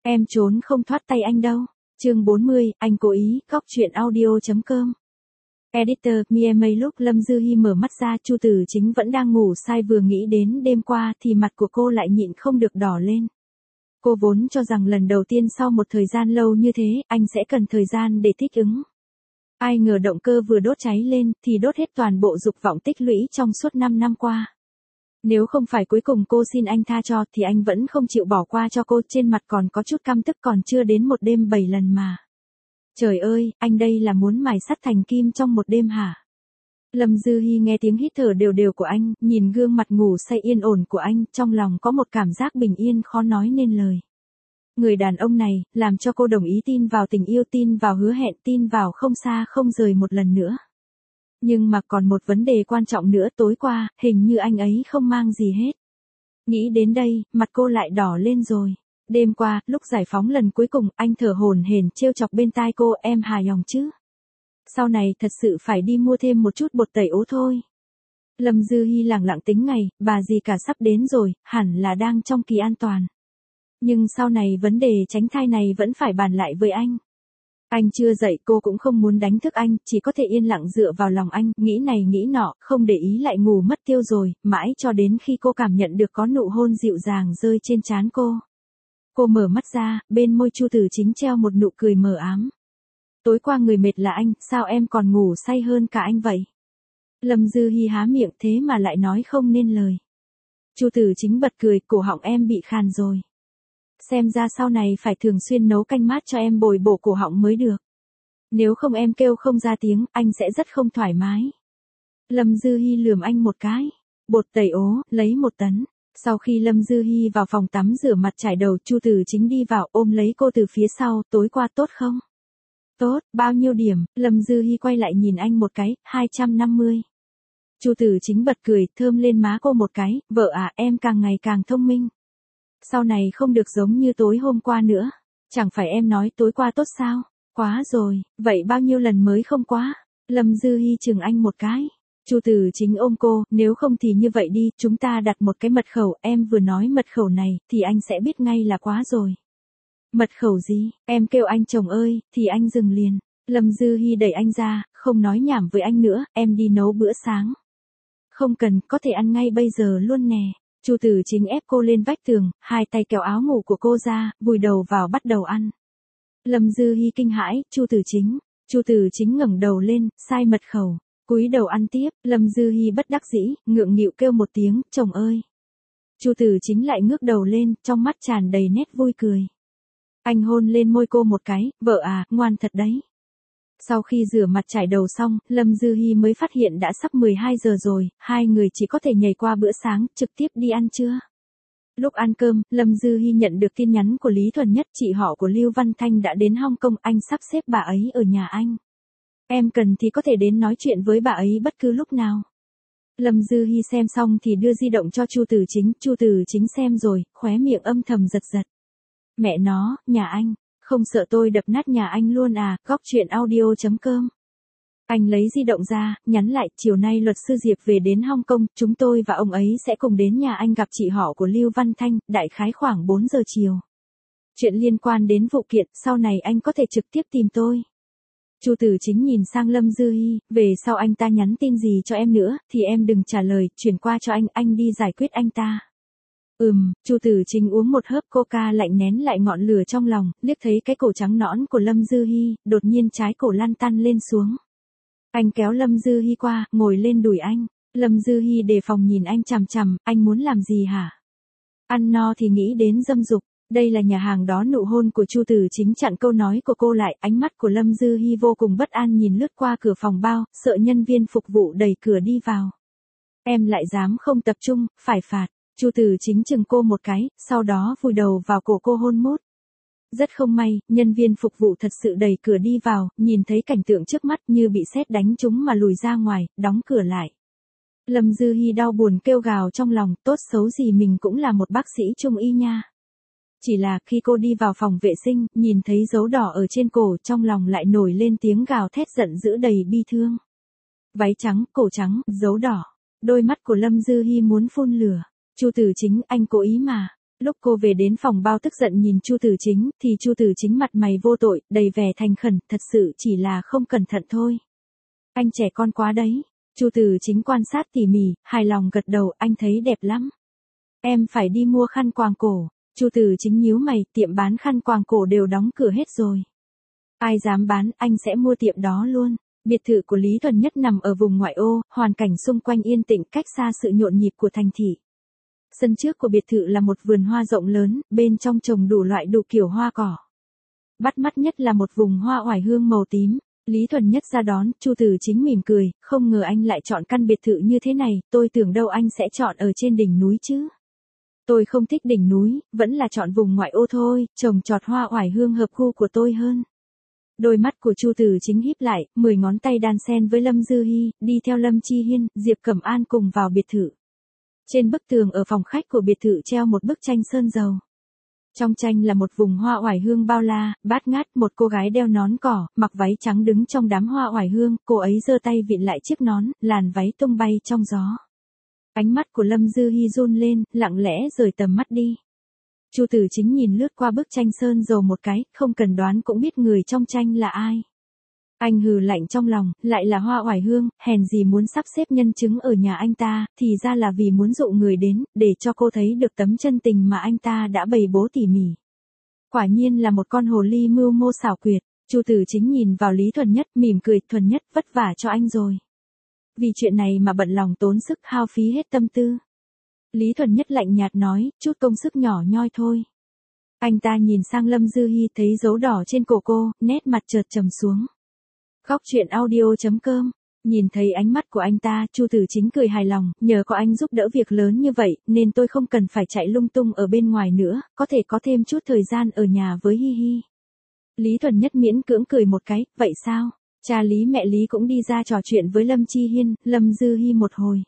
Em trốn không thoát tay anh đâu. Chương 40, anh cố ý, góc truyện audio.com. Editor, Mie lúc Lâm Dư Hi mở mắt ra, Chu Tử Chính vẫn đang ngủ say, vừa nghĩ đến đêm qua thì mặt của cô lại nhịn không được đỏ lên. Cô vốn cho rằng lần đầu tiên sau một thời gian lâu như thế, anh sẽ cần thời gian để thích ứng. Ai ngờ động cơ vừa đốt cháy lên thì đốt hết toàn bộ dục vọng tích lũy trong suốt 5 năm qua. Nếu không phải cuối cùng cô xin anh tha cho thì anh vẫn không chịu bỏ qua cho cô, trên mặt còn có chút căm tức, còn chưa đến một đêm 7 lần mà. Trời ơi, anh đây là muốn mài sắt thành kim trong một đêm hả? Lâm Dư Hi nghe tiếng hít thở đều đều của anh, nhìn gương mặt ngủ say yên ổn của anh, trong lòng có một cảm giác bình yên khó nói nên lời. Người đàn ông này, làm cho cô đồng ý tin vào tình yêu, tin vào hứa hẹn, tin vào không xa không rời một lần nữa. Nhưng mà còn một vấn đề quan trọng nữa, tối qua, hình như anh ấy không mang gì hết. Nghĩ đến đây, mặt cô lại đỏ lên rồi. Đêm qua, lúc giải phóng lần cuối cùng, anh thở hổn hển trêu chọc bên tai cô, em hài lòng chứ? Sau này thật sự phải đi mua thêm một chút bột tẩy ố thôi. Lâm Dư Hi lẳng lặng tính ngày, bà dì cả sắp đến rồi, hẳn là đang trong kỳ an toàn. Nhưng sau này vấn đề tránh thai này vẫn phải bàn lại với anh. Anh chưa dậy, cô cũng không muốn đánh thức anh, chỉ có thể yên lặng dựa vào lòng anh, nghĩ này nghĩ nọ, không để ý lại ngủ mất tiêu rồi, mãi cho đến khi cô cảm nhận được có nụ hôn dịu dàng rơi trên trán cô. Cô mở mắt ra, bên môi Chu Tử Chính treo một nụ cười mờ ám. Tối qua người mệt là anh, sao em còn ngủ say hơn cả anh vậy? Lâm Dư Hi há miệng thế mà lại nói không nên lời. Chu Tử Chính bật cười, cổ họng em bị khàn rồi. Xem ra sau này phải thường xuyên nấu canh mát cho em bồi bổ cổ họng mới được. Nếu không em kêu không ra tiếng, anh sẽ rất không thoải mái. Lâm Dư Hi lườm anh một cái. Bột tẩy ố, lấy 1 tấn. Sau khi Lâm Dư Hi vào phòng tắm rửa mặt chải đầu, Chu Tử Chính đi vào ôm lấy cô từ phía sau, tối qua tốt không? Tốt, bao nhiêu điểm? Lâm Dư Hi quay lại nhìn anh một cái, 250. Chu Tử Chính bật cười, thơm lên má cô một cái, vợ à, em càng ngày càng thông minh. Sau này không được giống như tối hôm qua nữa. Chẳng phải em nói tối qua tốt sao? Quá rồi, vậy bao nhiêu lần mới không quá? Lâm Dư Hi chừng anh một cái. Chu Tử Chính ôm cô, nếu không thì như vậy đi, chúng ta đặt một cái mật khẩu, em vừa nói mật khẩu này, thì anh sẽ biết ngay là quá rồi. Mật khẩu gì? Em kêu anh chồng ơi, thì anh dừng liền. Lâm Dư Hi đẩy anh ra, không nói nhảm với anh nữa, em đi nấu bữa sáng. Không cần, có thể ăn ngay bây giờ luôn nè. Chu Tử Chính ép cô lên vách tường, hai tay kéo áo ngủ của cô ra, vùi đầu vào bắt đầu ăn. Lâm Dư Hi kinh hãi, Chu Tử Chính ngẩng đầu lên, sai mật khẩu, cúi đầu ăn tiếp. Lâm Dư Hi bất đắc dĩ, ngượng nghịu kêu một tiếng, chồng ơi. Chu Tử Chính lại ngước đầu lên, trong mắt tràn đầy nét vui cười. Anh hôn lên môi cô một cái, vợ à, ngoan thật đấy. Sau khi rửa mặt chải đầu xong, Lâm Dư Hi mới phát hiện đã sắp 12 giờ rồi, hai người chỉ có thể nhảy qua bữa sáng, trực tiếp đi ăn trưa. Lúc ăn cơm, Lâm Dư Hi nhận được tin nhắn của Lý Thuần Nhất, chị họ của Lưu Văn Thanh đã đến Hong Kong, anh sắp xếp bà ấy ở nhà anh. Em cần thì có thể đến nói chuyện với bà ấy bất cứ lúc nào. Lâm Dư Hi xem xong thì đưa di động cho Chu Tử Chính xem rồi, khóe miệng âm thầm giật giật. Mẹ nó, nhà anh. Không sợ tôi đập nát nhà anh luôn à, góc truyện audio.com. Anh lấy di động ra, nhắn lại, chiều nay luật sư Diệp về đến Hong Kong, chúng tôi và ông ấy sẽ cùng đến nhà anh gặp chị họ của Lưu Văn Thanh, đại khái khoảng 4 giờ chiều. Chuyện liên quan đến vụ kiện, sau này anh có thể trực tiếp tìm tôi. Chu Tử Chính nhìn sang Lâm Dư Hi, về sau anh ta nhắn tin gì cho em nữa, thì em đừng trả lời, chuyển qua cho anh đi giải quyết anh ta. Chu Tử Chính uống một hớp coca lạnh nén lại ngọn lửa trong lòng, liếc thấy cái cổ trắng nõn của Lâm Dư Hi, đột nhiên trái cổ lăn tăn lên xuống. Anh kéo Lâm Dư Hi qua, ngồi lên đùi anh. Lâm Dư Hi đề phòng nhìn anh chằm chằm, anh muốn làm gì hả? Ăn no thì nghĩ đến dâm dục, đây là nhà hàng đó. Nụ hôn của Chu Tử Chính chặn câu nói của cô lại, ánh mắt của Lâm Dư Hi vô cùng bất an nhìn lướt qua cửa phòng bao, sợ nhân viên phục vụ đẩy cửa đi vào. Em lại dám không tập trung, phải phạt. Chu Tử Chính chừng cô một cái, sau đó vùi đầu vào cổ cô hôn mút. Rất không may, nhân viên phục vụ thật sự đẩy cửa đi vào, nhìn thấy cảnh tượng trước mắt như bị sét đánh trúng mà lùi ra ngoài, đóng cửa lại. Lâm Dư Hi đau buồn kêu gào trong lòng, tốt xấu gì mình cũng là một bác sĩ trung y nha. Chỉ là khi cô đi vào phòng vệ sinh, nhìn thấy dấu đỏ ở trên cổ, trong lòng lại nổi lên tiếng gào thét giận dữ đầy bi thương. Váy trắng, cổ trắng, dấu đỏ. Đôi mắt của Lâm Dư Hi muốn phun lửa. Chu Tử Chính, anh cố ý mà. Lúc cô về đến phòng bao tức giận nhìn Chu Tử Chính, thì Chu Tử Chính mặt mày vô tội, đầy vẻ thành khẩn, thật sự chỉ là không cẩn thận thôi. Anh trẻ con quá đấy. Chu Tử Chính quan sát tỉ mỉ, hài lòng gật đầu, anh thấy đẹp lắm. Em phải đi mua khăn quàng cổ. Chu Tử Chính nhíu mày, tiệm bán khăn quàng cổ đều đóng cửa hết rồi. Ai dám bán, anh sẽ mua tiệm đó luôn. Biệt thự của Lý Thuần Nhất nằm ở vùng ngoại ô, hoàn cảnh xung quanh yên tĩnh, cách xa sự nhộn nhịp của thành thị. Sân trước của biệt thự là một vườn hoa rộng lớn, bên trong trồng đủ loại đủ kiểu hoa cỏ. Bắt mắt nhất là một vùng hoa oải hương màu tím. Lý Thuần Nhất ra đón, Chu Tử Chính mỉm cười, không ngờ anh lại chọn căn biệt thự như thế này, tôi tưởng đâu anh sẽ chọn ở trên đỉnh núi chứ. Tôi không thích đỉnh núi, vẫn là chọn vùng ngoại ô thôi, trồng trọt hoa oải hương hợp gu của tôi hơn. Đôi mắt của Chu Tử Chính híp lại, 10 ngón tay đan xen với Lâm Dư Hi, đi theo Lâm Chi Hiên, Diệp Cẩm An cùng vào biệt thự. Trên bức tường ở phòng khách của biệt thự treo một bức tranh sơn dầu. Trong tranh là một vùng hoa oải hương bao la, bát ngát, một cô gái đeo nón cỏ, mặc váy trắng đứng trong đám hoa oải hương, cô ấy giơ tay vịn lại chiếc nón, làn váy tung bay trong gió. Ánh mắt của Lâm Dư Hi run lên, lặng lẽ rời tầm mắt đi. Chu Tử Chính nhìn lướt qua bức tranh sơn dầu một cái, không cần đoán cũng biết người trong tranh là ai. Anh hừ lạnh trong lòng, lại là hoa oải hương, hèn gì muốn sắp xếp nhân chứng ở nhà anh ta, thì ra là vì muốn dụ người đến, để cho cô thấy được tấm chân tình mà anh ta đã bày bố tỉ mỉ. Quả nhiên là một con hồ ly mưu mô xảo quyệt. Chu Tử Chính nhìn vào Lý Thuần Nhất, mỉm cười, Thuần Nhất, vất vả cho anh rồi. Vì chuyện này mà bận lòng tốn sức hao phí hết tâm tư. Lý Thuần Nhất lạnh nhạt nói, chút công sức nhỏ nhoi thôi. Anh ta nhìn sang Lâm Dư Hi, thấy dấu đỏ trên cổ cô, nét mặt chợt trầm xuống. Góc truyện audio.com. Nhìn thấy ánh mắt của anh ta, Chu Tử Chính cười hài lòng, nhờ có anh giúp đỡ việc lớn như vậy, nên tôi không cần phải chạy lung tung ở bên ngoài nữa, có thể có thêm chút thời gian ở nhà với Hi Hi. Lý Thuần Nhất miễn cưỡng cười một cái, vậy sao? Cha Lý mẹ Lý cũng đi ra trò chuyện với Lâm Chi Hiên, Lâm Dư Hi một hồi.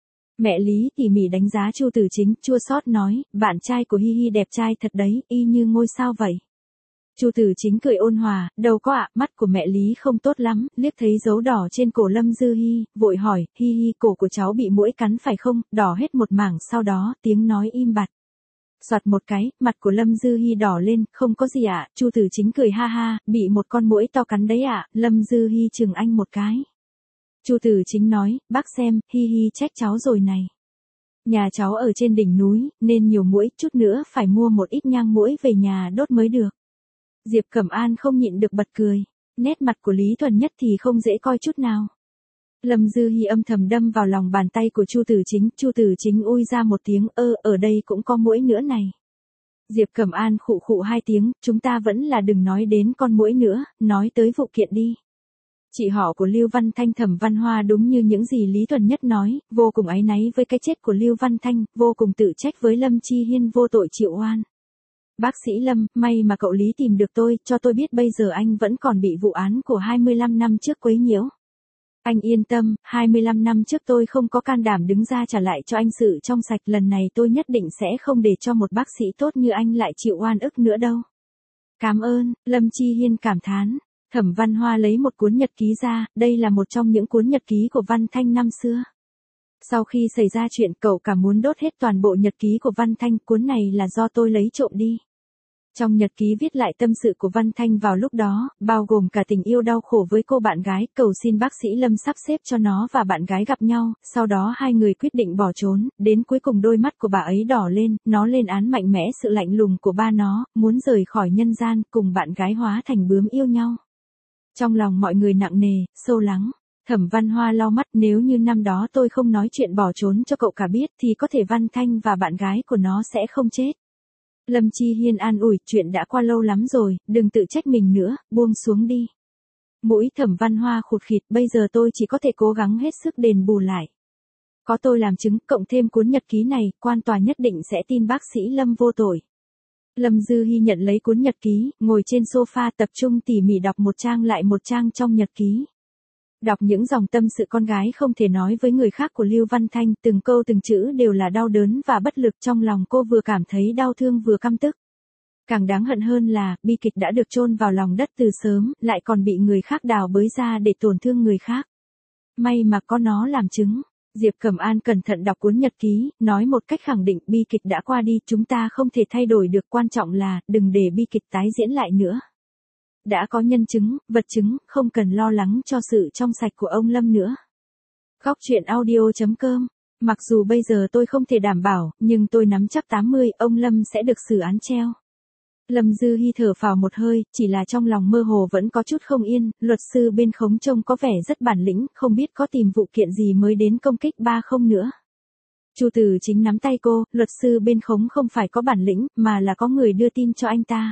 Mẹ Lý tỉ mỉ đánh giá Chu Tử Chính, chua xót nói, bạn trai của Hi Hi đẹp trai thật đấy, y như ngôi sao vậy. Chu Tử Chính cười ôn hòa, đâu có ạ, mắt của mẹ Lý không tốt lắm, liếc thấy dấu đỏ trên cổ Lâm Dư Hi, vội hỏi, Hi Hi, cổ của cháu bị muỗi cắn phải không, đỏ hết một mảng, sau đó, tiếng nói im bặt. Soạt một cái, mặt của Lâm Dư Hi đỏ lên, không có gì ạ, Chu Tử Chính cười ha ha, bị một con muỗi to cắn đấy ạ, Lâm Dư Hi chừng anh một cái. Chu Tử Chính nói, bác xem, Hi Hi trách cháu rồi này. Nhà cháu ở trên đỉnh núi, nên nhiều muỗi, chút nữa phải mua một ít nhang muỗi về nhà đốt mới được. Diệp Cẩm An không nhịn được bật cười. Nét mặt của Lý Thuần Nhất thì không dễ coi chút nào. Lâm Dư Hi âm thầm đâm vào lòng bàn tay của Chu Tử Chính. Chu Tử Chính ui ra một tiếng, ở đây cũng có muỗi nữa này. Diệp Cẩm An khụ khụ hai tiếng, chúng ta vẫn là đừng nói đến con muỗi nữa, nói tới vụ kiện đi. Chị họ của Lưu Văn Thanh Thẩm Văn Hoa đúng như những gì Lý Thuần Nhất nói, vô cùng áy náy với cái chết của Lưu Văn Thanh, vô cùng tự trách với Lâm Chi Hiên vô tội chịu oan. Bác sĩ Lâm, may mà cậu Lý tìm được tôi, cho tôi biết bây giờ anh vẫn còn bị vụ án của 25 năm trước quấy nhiễu. Anh yên tâm, 25 năm trước tôi không có can đảm đứng ra trả lại cho anh sự trong sạch, lần này tôi nhất định sẽ không để cho một bác sĩ tốt như anh lại chịu oan ức nữa đâu. Cảm ơn, Lâm Chi Hiên cảm thán. Thẩm Văn Hoa lấy một cuốn nhật ký ra, đây là một trong những cuốn nhật ký của Văn Thanh năm xưa. Sau khi xảy ra chuyện cậu cả muốn đốt hết toàn bộ nhật ký của Văn Thanh, cuốn này là do tôi lấy trộm đi. Trong nhật ký viết lại tâm sự của Văn Thanh vào lúc đó, bao gồm cả tình yêu đau khổ với cô bạn gái, cầu xin bác sĩ Lâm sắp xếp cho nó và bạn gái gặp nhau, sau đó hai người quyết định bỏ trốn, đến cuối cùng đôi mắt của bà ấy đỏ lên, nó lên án mạnh mẽ sự lạnh lùng của ba nó, muốn rời khỏi nhân gian, cùng bạn gái hóa thành bướm yêu nhau. Trong lòng mọi người nặng nề, sâu lắng. Thẩm Văn Hoa lau mắt, nếu như năm đó tôi không nói chuyện bỏ trốn cho cậu cả biết thì có thể Văn Thanh và bạn gái của nó sẽ không chết. Lâm Chi Hiên an ủi, chuyện đã qua lâu lắm rồi, đừng tự trách mình nữa, buông xuống đi. Mũi Thẩm Văn Hoa khụt khịt, bây giờ tôi chỉ có thể cố gắng hết sức đền bù lại. Có tôi làm chứng, cộng thêm cuốn nhật ký này, quan tòa nhất định sẽ tin bác sĩ Lâm vô tội. Lâm Dư Hi nhận lấy cuốn nhật ký, ngồi trên sofa tập trung tỉ mỉ đọc một trang lại một trang trong nhật ký. Đọc những dòng tâm sự con gái không thể nói với người khác của Lưu Văn Thanh, từng câu từng chữ đều là đau đớn và bất lực, trong lòng cô vừa cảm thấy đau thương vừa căm tức. Càng đáng hận hơn là, bi kịch đã được chôn vào lòng đất từ sớm, lại còn bị người khác đào bới ra để tổn thương người khác. May mà có nó làm chứng. Diệp Cẩm An cẩn thận đọc cuốn nhật ký, nói một cách khẳng định bi kịch đã qua đi, chúng ta không thể thay đổi được, quan trọng là, đừng để bi kịch tái diễn lại nữa. Đã có nhân chứng, vật chứng, không cần lo lắng cho sự trong sạch của ông Lâm nữa. Góc truyện audio.com. Mặc dù bây giờ tôi không thể đảm bảo, nhưng tôi nắm chắc 80, ông Lâm sẽ được xử án treo. Lâm Dư Hi thở phào một hơi, chỉ là trong lòng mơ hồ vẫn có chút không yên, luật sư bên Khống trông có vẻ rất bản lĩnh, không biết có tìm vụ kiện gì mới đến công kích ba không nữa. Chu Tử Chính nắm tay cô, luật sư bên Khống không phải có bản lĩnh, mà là có người đưa tin cho anh ta.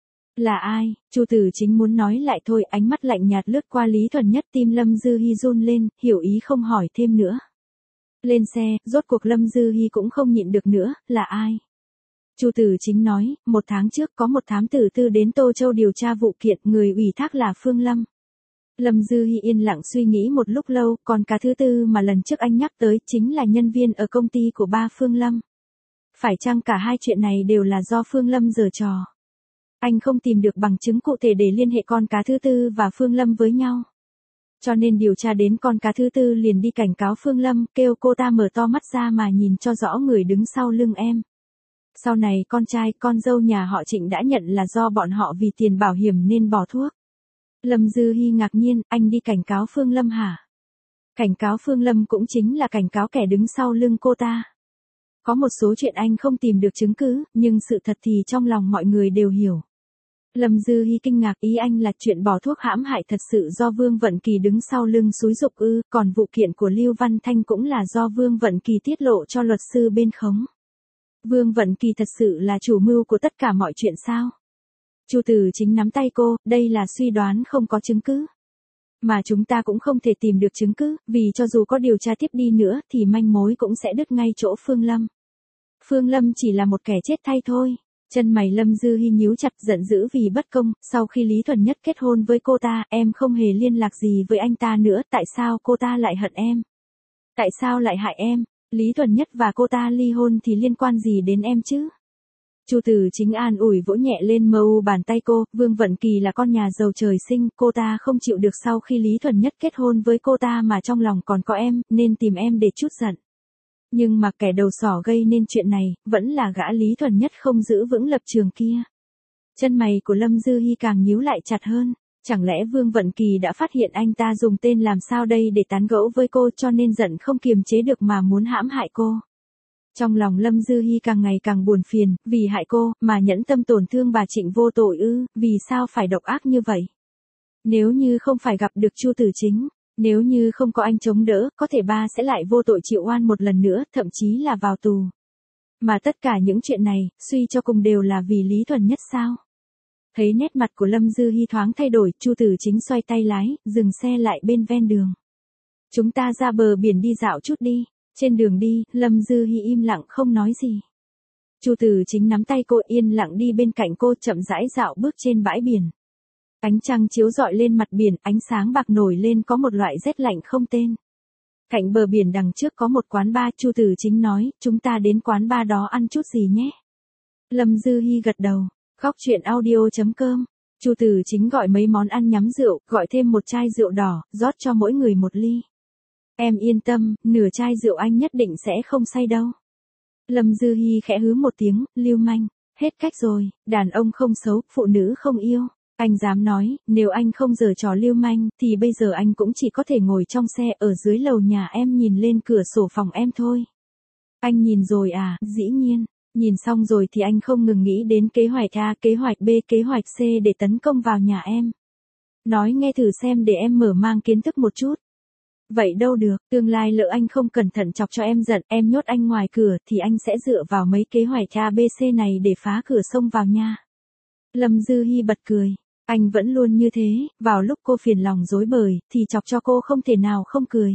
Là ai? Chu Tử Chính muốn nói lại thôi, ánh mắt lạnh nhạt lướt qua Lý Thuần Nhất, tim Lâm Dư Hi run lên, hiểu ý không hỏi thêm nữa. Lên xe, rốt cuộc Lâm Dư Hi cũng không nhịn được nữa, là ai? Chu Tử Chính nói, 1 tháng trước có một thám tử tư đến Tô Châu điều tra vụ kiện, người ủy thác là Phương Lâm. Lâm Dư Hi yên lặng suy nghĩ một lúc lâu, còn cả thứ tư mà lần trước anh nhắc tới chính là nhân viên ở công ty của ba Phương Lâm. Phải chăng cả hai chuyện này đều là do Phương Lâm giở trò? Anh không tìm được bằng chứng cụ thể để liên hệ con cá thứ tư và Phương Lâm với nhau. Cho nên điều tra đến con cá thứ tư liền đi cảnh cáo Phương Lâm, kêu cô ta mở to mắt ra mà nhìn cho rõ người đứng sau lưng em. Sau này con trai, con dâu nhà họ Trịnh đã nhận là do bọn họ vì tiền bảo hiểm nên bỏ thuốc. Lâm Dư Hi ngạc nhiên, anh đi cảnh cáo Phương Lâm hả? Cảnh cáo Phương Lâm cũng chính là cảnh cáo kẻ đứng sau lưng cô ta. Có một số chuyện anh không tìm được chứng cứ, nhưng sự thật thì trong lòng mọi người đều hiểu. Lâm Dư Hi kinh ngạc, ý anh là chuyện bỏ thuốc hãm hại thật sự do Vương Vận Kỳ đứng sau lưng xúi giục ư, còn vụ kiện của Lưu Văn Thanh cũng là do Vương Vận Kỳ tiết lộ cho luật sư bên Khống. Vương Vận Kỳ thật sự là chủ mưu của tất cả mọi chuyện sao? Chu Tử Chính nắm tay cô, đây là suy đoán không có chứng cứ. Mà chúng ta cũng không thể tìm được chứng cứ, vì cho dù có điều tra tiếp đi nữa thì manh mối cũng sẽ đứt ngay chỗ Phương Lâm. Phương Lâm chỉ là một kẻ chết thay thôi. Chân mày Lâm Dư Hi nhíu chặt, giận dữ vì bất công, sau khi Lý Thuần Nhất kết hôn với cô ta, em không hề liên lạc gì với anh ta nữa, tại sao cô ta lại hận em? Tại sao lại hại em? Lý Thuần Nhất và cô ta ly hôn thì liên quan gì đến em chứ? Chu Tử Chính an ủi vỗ nhẹ lên bàn tay cô, Vương Vận Kỳ là con nhà giàu trời sinh, cô ta không chịu được sau khi Lý Thuần Nhất kết hôn với cô ta mà trong lòng còn có em, nên tìm em để trút giận. Nhưng mà kẻ đầu sỏ gây nên chuyện này, vẫn là gã Lý Thuần Nhất không giữ vững lập trường kia. Chân mày của Lâm Dư Hi càng nhíu lại chặt hơn, chẳng lẽ Vương Vận Kỳ đã phát hiện anh ta dùng tên làm sao đây để tán gẫu với cô cho nên giận không kiềm chế được mà muốn hãm hại cô. Trong lòng Lâm Dư Hi càng ngày càng buồn phiền, vì hại cô, mà nhẫn tâm tổn thương bà Trịnh vô tội ư, vì sao phải độc ác như vậy? Nếu như không phải gặp được Chu Tử Chính, nếu như không có anh chống đỡ, có thể ba sẽ lại vô tội chịu oan một lần nữa, thậm chí là vào tù. Mà tất cả những chuyện này, suy cho cùng đều là vì Lý Thuần Nhất sao? Thấy nét mặt của Lâm Dư Hi thoáng thay đổi, Chu Tử Chính xoay tay lái, dừng xe lại bên ven đường. Chúng ta ra bờ biển đi dạo chút đi. Trên đường đi, Lâm Dư Hi im lặng không nói gì. Chu Tử Chính nắm tay cô yên lặng đi bên cạnh cô, chậm rãi dạo bước trên bãi biển. Ánh trăng chiếu rọi lên mặt biển, ánh sáng bạc nổi lên, có một loại rét lạnh không tên. Cạnh bờ biển đằng trước có một quán bar, Chu Tử Chính nói, chúng ta đến quán bar đó ăn chút gì nhé. Lâm Dư Hi gật đầu. Góc truyện audio.com. Chu Tử Chính gọi mấy món ăn nhắm rượu, gọi thêm một chai rượu đỏ, rót cho mỗi người một ly. Em yên tâm, nửa chai rượu anh nhất định sẽ không say đâu. Lâm Dư Hi khẽ hứ một tiếng, lưu manh, hết cách rồi, đàn ông không xấu, phụ nữ không yêu. Anh dám nói, nếu anh không giở trò lưu manh, thì bây giờ anh cũng chỉ có thể ngồi trong xe ở dưới lầu nhà em nhìn lên cửa sổ phòng em thôi. Anh nhìn rồi à, dĩ nhiên. Nhìn xong rồi thì anh không ngừng nghĩ đến kế hoạch A, kế hoạch B, kế hoạch C để tấn công vào nhà em. Nói nghe thử xem để em mở mang kiến thức một chút. Vậy đâu được, tương lai lỡ anh không cẩn thận chọc cho em giận, em nhốt anh ngoài cửa thì anh sẽ dựa vào mấy kế hoạch A, B, C này để phá cửa xông vào nha. Lâm Dư Hi bật cười. Anh vẫn luôn như thế, vào lúc cô phiền lòng rối bời, thì chọc cho cô không thể nào không cười.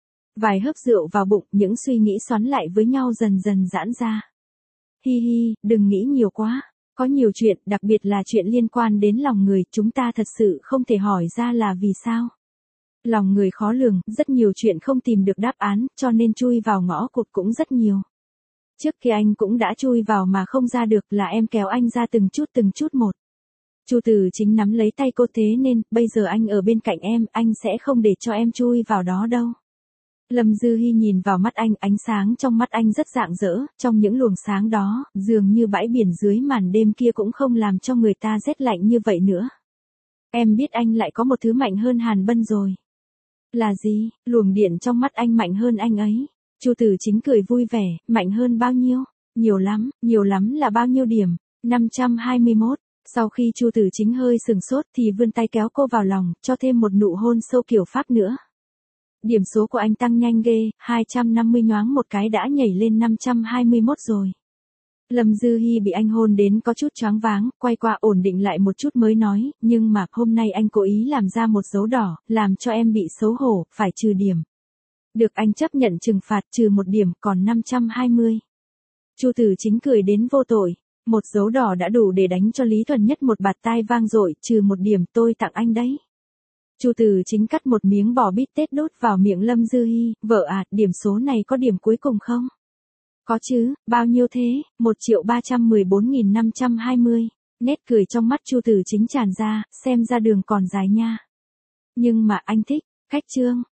Vài hớp rượu vào bụng, những suy nghĩ xoắn lại với nhau dần dần giãn ra. Hi hi, đừng nghĩ nhiều quá. Có nhiều chuyện, đặc biệt là chuyện liên quan đến lòng người, chúng ta thật sự không thể hỏi ra là vì sao. Lòng người khó lường, rất nhiều chuyện không tìm được đáp án, cho nên chui vào ngõ cụt cũng rất nhiều. Trước kia anh cũng đã chui vào mà không ra được, là em kéo anh ra từng chút một. Chu Tử Chính nắm lấy tay cô, thế nên, bây giờ anh ở bên cạnh em, anh sẽ không để cho em chui vào đó đâu. Lâm Dư Hi nhìn vào mắt anh, ánh sáng trong mắt anh rất rạng rỡ, trong những luồng sáng đó, dường như bãi biển dưới màn đêm kia cũng không làm cho người ta rét lạnh như vậy nữa. Em biết anh lại có một thứ mạnh hơn Hàn Bân rồi. Là gì? Luồng điện trong mắt anh mạnh hơn anh ấy. Chu Tử Chính cười vui vẻ, mạnh hơn bao nhiêu? Nhiều lắm là bao nhiêu điểm? 521. Sau khi Chu Tử Chính hơi sừng sốt thì vươn tay kéo cô vào lòng, cho thêm một nụ hôn sâu kiểu Pháp nữa. Điểm số của anh tăng nhanh ghê, 250 nhoáng một cái đã nhảy lên 521 rồi. Lâm Dư Hi bị anh hôn đến có chút choáng váng, quay qua ổn định lại một chút mới nói, nhưng mà hôm nay anh cố ý làm ra một dấu đỏ, làm cho em bị xấu hổ, phải trừ điểm. Được, anh chấp nhận trừng phạt, trừ một điểm, còn 520. Chu Tử Chính cười đến vô tội, một dấu đỏ đã đủ để đánh cho Lý Thuần Nhất một bạt tai vang dội, trừ một điểm tôi tặng anh đấy. Chu Tử Chính cắt một miếng bò bít tết đút vào miệng Lâm Dư Hi, vợ à, điểm số này có điểm cuối cùng không? Có chứ, bao nhiêu thế? 1.314.520. Nét cười trong mắt Chu Tử Chính tràn ra, xem ra đường còn dài nha. Nhưng mà anh thích, khách trương,